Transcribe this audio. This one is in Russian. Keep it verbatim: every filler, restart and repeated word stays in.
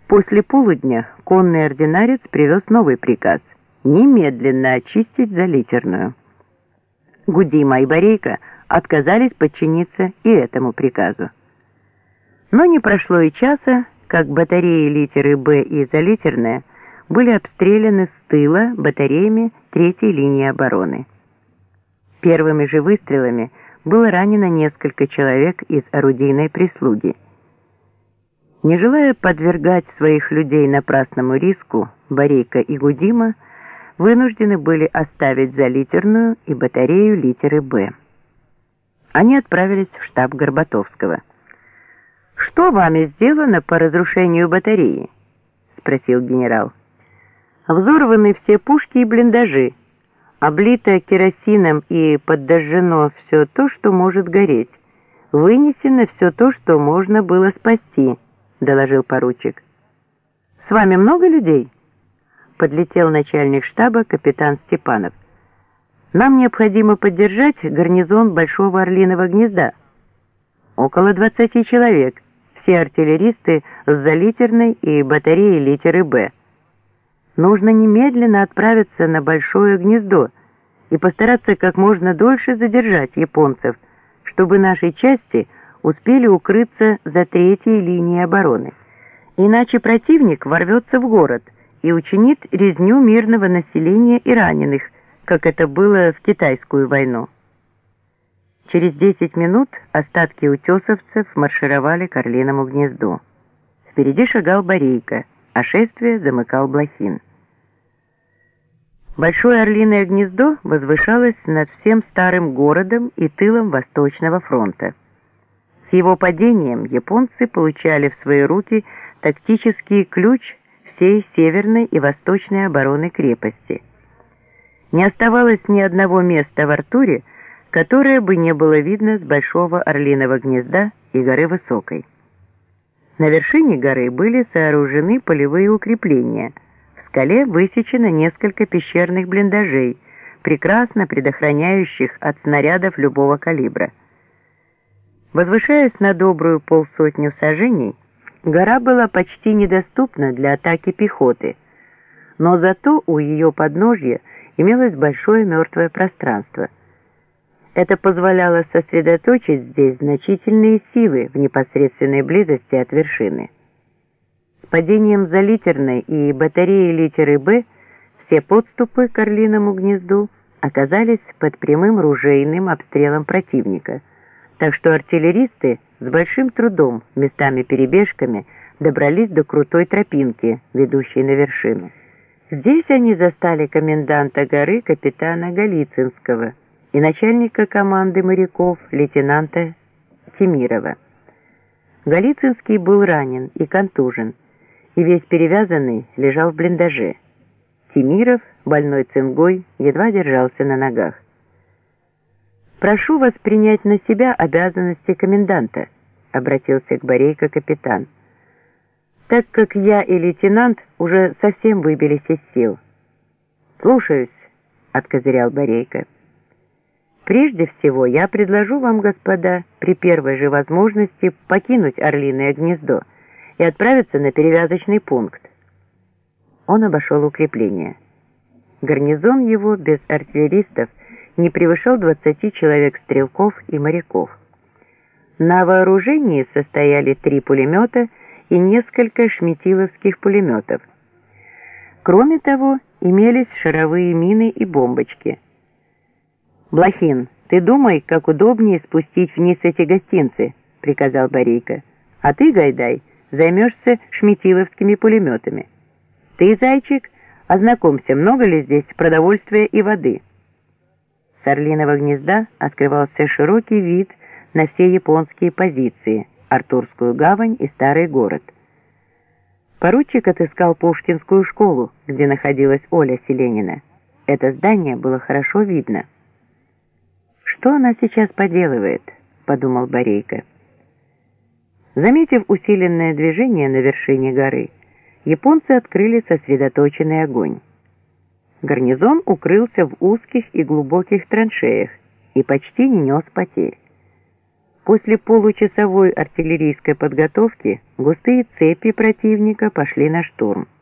После полудня конный ординарец привез новый приказ — немедленно очистить Залитерную. Гудима и Борейко отказались подчиниться и этому приказу. Но не прошло и часа, как батареи Литеры Б и Залитерная были обстреляны с тыла батареями третьей линии обороны. Первыми же выстрелами было ранено несколько человек из орудийной прислуги. Не желая подвергать своих людей напрасному риску, Борейко и Гудима вынуждены были оставить Залитерную и батарею Литеры Б. Они отправились в штаб Горбатовского. «Что вами сделано по разрушению батареи?» — спросил генерал. «Взорваны все пушки и блиндажи, облито керосином и подожжено все то, что может гореть, вынесено все то, что можно было спасти», — доложил поручик. «С вами много людей?» — подлетел начальник штаба капитан Степанов. «Нам необходимо поддержать гарнизон Большого Орлиного гнезда. Около двадцати человек, все артиллеристы с Залитерной и батареи Литеры Б. Нужно немедленно отправиться на Большое гнездо и постараться как можно дольше задержать японцев, чтобы наши части успели укрыться за третьей линией обороны. Иначе противник ворвется в город и учинит резню мирного населения и раненых, как это было в Китайскую войну». Через десять минут остатки утесовцев маршировали к Орлиному гнезду. Впереди шагал Борейко, а шествие замыкал Блохин. Большое Орлиное гнездо возвышалось над всем старым городом и тылом Восточного фронта. С его падением японцы получали в свои руки тактический ключ всей северной и восточной обороны крепости. Не оставалось ни одного места в Артуре, которое бы не было видно с Большого Орлиного гнезда и горы Высокой. На вершине горы были сооружены полевые укрепления. В скале высечено несколько пещерных блиндажей, прекрасно предохраняющих от снарядов любого калибра. Возвышаясь на добрую полсотню саженей, гора была почти недоступна для атаки пехоты, но зато у ее подножья имелось большое мертвое пространство. Это позволяло сосредоточить здесь значительные силы в непосредственной близости от вершины. С падением Залитерной и батареи Литеры Б все подступы к Орлиному гнезду оказались под прямым ружейным обстрелом противника, так что артиллеристы с большим трудом, местами перебежками, добрались до крутой тропинки, ведущей на вершину. Здесь они застали коменданта горы капитана Голицынского и начальника команды моряков лейтенанта Тимирова. Голицынский был ранен и контужен, и весь перевязанный лежал в блиндаже. Тимиров, больной цингой, едва держался на ногах. «Прошу вас принять на себя обязанности коменданта», — обратился к Борейко капитан, «так как я и лейтенант уже совсем выбились из сил». «Слушаюсь», — откозырял Борейко. «Прежде всего я предложу вам, господа, при первой же возможности покинуть Орлиное гнездо и отправиться на перевязочный пункт». Он обошел укрепление. Гарнизон его без артиллеристов не превышал двадцати человек стрелков и моряков. На вооружении состояли три пулемета и несколько шметиловских пулеметов. Кроме того, имелись шаровые мины и бомбочки. «Блохин, ты думай, как удобнее спустить вниз эти гостинцы», — приказал Борейко. «А ты, Гайдай, займешься шметиловскими пулеметами. Ты, Зайчик, ознакомься, много ли здесь продовольствия и воды». С Орлиного гнезда открывался широкий вид на все японские позиции, Артурскую гавань и старый город. Поручик отыскал Пушкинскую школу, где находилась Оля Селенина. Это здание было хорошо видно. «Что она сейчас поделывает?» — подумал Борейко. Заметив усиленное движение на вершине горы, японцы открыли сосредоточенный огонь. Гарнизон укрылся в узких и глубоких траншеях и почти не нес потерь. После получасовой артиллерийской подготовки густые цепи противника пошли на штурм.